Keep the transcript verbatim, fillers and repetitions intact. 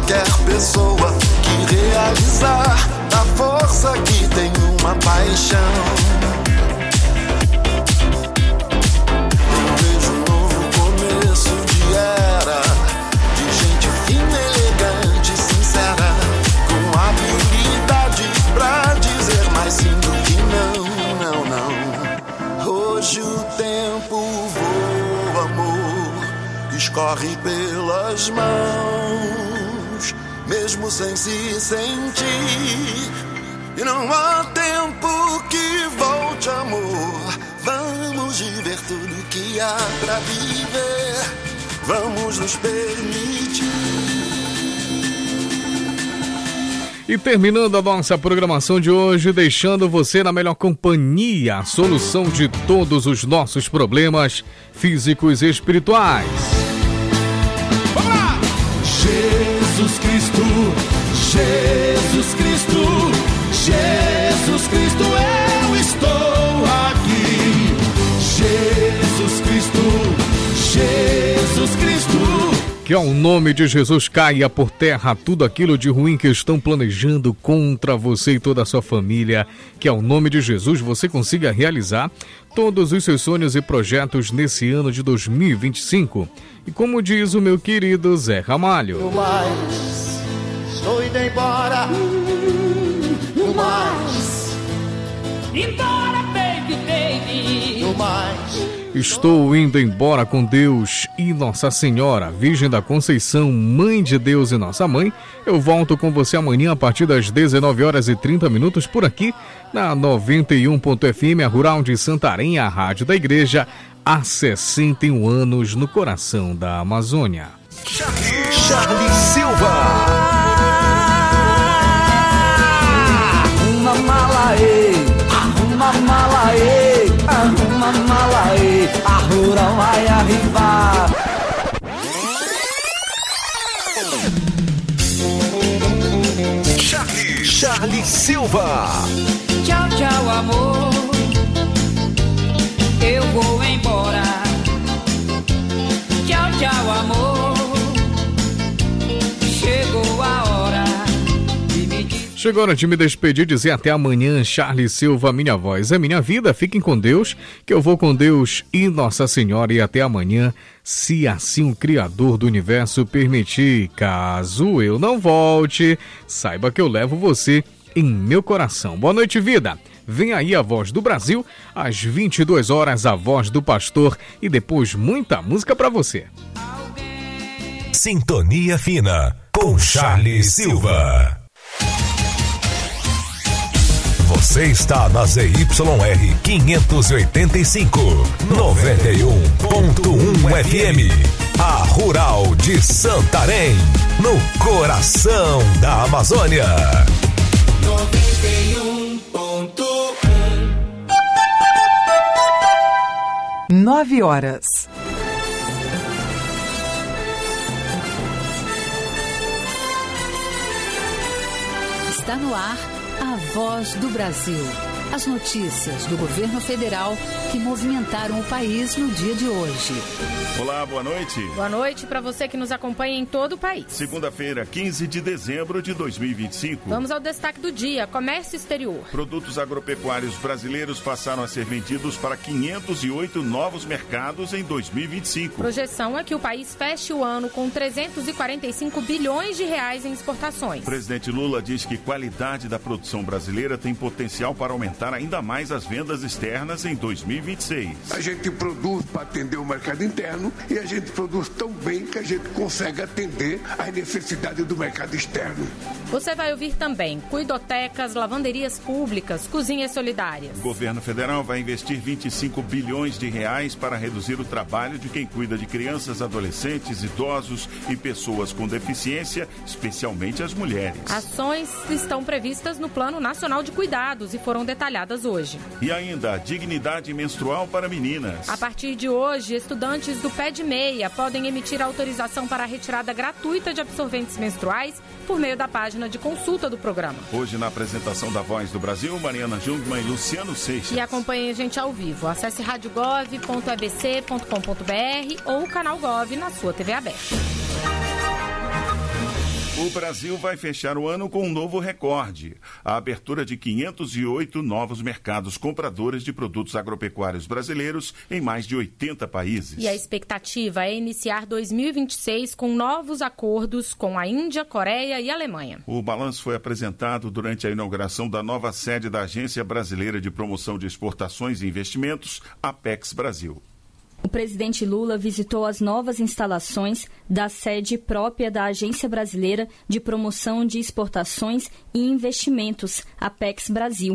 qualquer pessoa que realizar a força que tem uma paixão. Eu vejo um novo começo de era, de gente fina, elegante, sincera, com habilidade pra dizer mais sim do que não, não, não. Hoje o tempo voa, amor, escorre pelas mãos, mesmo sem se sentir. E não há tempo que volte, amor. Vamos viver tudo que há pra viver. Vamos nos permitir. E terminando a nossa programação de hoje, deixando você na melhor companhia, a solução de todos os nossos problemas físicos e espirituais. Vamos lá! Jesus Cristo, Jesus Cristo, Jesus Cristo, eu estou aqui. Jesus Cristo, Jesus Cristo. Que ao nome de Jesus caia por terra tudo aquilo de ruim que estão planejando contra você e toda a sua família. Que ao nome de Jesus você consiga realizar todos os seus sonhos e projetos nesse ano de dois mil e vinte e cinco. E como diz o meu querido Zé Ramalho: No mais, estou indo embora. No mais, embora, baby, baby. no mais. Estou indo embora com Deus e Nossa Senhora, Virgem da Conceição, Mãe de Deus e Nossa Mãe. Eu volto com você amanhã a partir das dezenove horas e trinta minutos por aqui na noventa e um ponto F M, a Rural de Santarém, a rádio da igreja, há sessenta e um anos no coração da Amazônia. Charlie, Charlie Silva. Arruma mala aí, arruma mala aí, arruma mala aí, a Rural vai arribar. Charlie, Charlie Silva. Tchau, tchau, amor. Eu vou embora. Tchau, tchau, amor. Chegou a hora de me dizer. Chegou a hora de me despedir, dizer até amanhã. Charlie Silva, minha voz é minha vida. Fiquem com Deus, que eu vou com Deus e Nossa Senhora. E até amanhã, se assim o Criador do Universo permitir. Caso eu não volte, saiba que eu levo você em meu coração. Boa noite, vida. Vem aí a Voz do Brasil, às vinte e duas horas, a Voz do Pastor e depois muita música pra você. Sintonia Fina, com Charlie Silva. Você está na Z Y R quinhentos e oitenta e cinco, noventa e um ponto um F M. A Rural de Santarém, no coração da Amazônia. noventa e um ponto um. Nove horas. Está no ar a Voz do Brasil. As notícias do governo federal que movimentaram o país no dia de hoje. Olá, boa noite. Boa noite para você que nos acompanha em todo o país. Segunda-feira, quinze de dezembro de dois mil e vinte e cinco. Vamos ao destaque do dia: comércio exterior. Produtos agropecuários brasileiros passaram a ser vendidos para quinhentos e oito novos mercados em dois mil e vinte e cinco. Projeção é que o país feche o ano com trezentos e quarenta e cinco bilhões de reais em exportações. O presidente Lula diz que qualidade da produção brasileira tem potencial para aumentar ainda mais as vendas externas em dois mil e vinte e seis. A gente produz para atender o mercado interno e a gente produz tão bem que a gente consegue atender às necessidades do mercado externo. Você vai ouvir também cuidotecas, lavanderias públicas, cozinhas solidárias. O governo federal vai investir vinte e cinco bilhões de reais para reduzir o trabalho de quem cuida de crianças, adolescentes, idosos e pessoas com deficiência, especialmente as mulheres. Ações estão previstas no Plano Nacional de Cuidados e foram detalhadas hoje. E ainda, dignidade menstrual para meninas. A partir de hoje, estudantes do Pé de Meia podem emitir autorização para a retirada gratuita de absorventes menstruais por meio da página de consulta do programa. Hoje, na apresentação da Voz do Brasil, Mariana Jungmann e Luciano Seixas. E acompanhe a gente ao vivo. Acesse rádio gov ponto e b c ponto com ponto b r ou o canal Gov na sua T V aberta. O Brasil vai fechar o ano com um novo recorde. A abertura de quinhentos e oito novos mercados compradores de produtos agropecuários brasileiros em mais de oitenta países. E a expectativa é iniciar dois mil e vinte e seis com novos acordos com a Índia, Coreia e Alemanha. O balanço foi apresentado durante a inauguração da nova sede da Agência Brasileira de Promoção de Exportações e Investimentos, Apex Brasil. O presidente Lula visitou as novas instalações da sede própria da Agência Brasileira de Promoção de Exportações e Investimentos, Apex Brasil.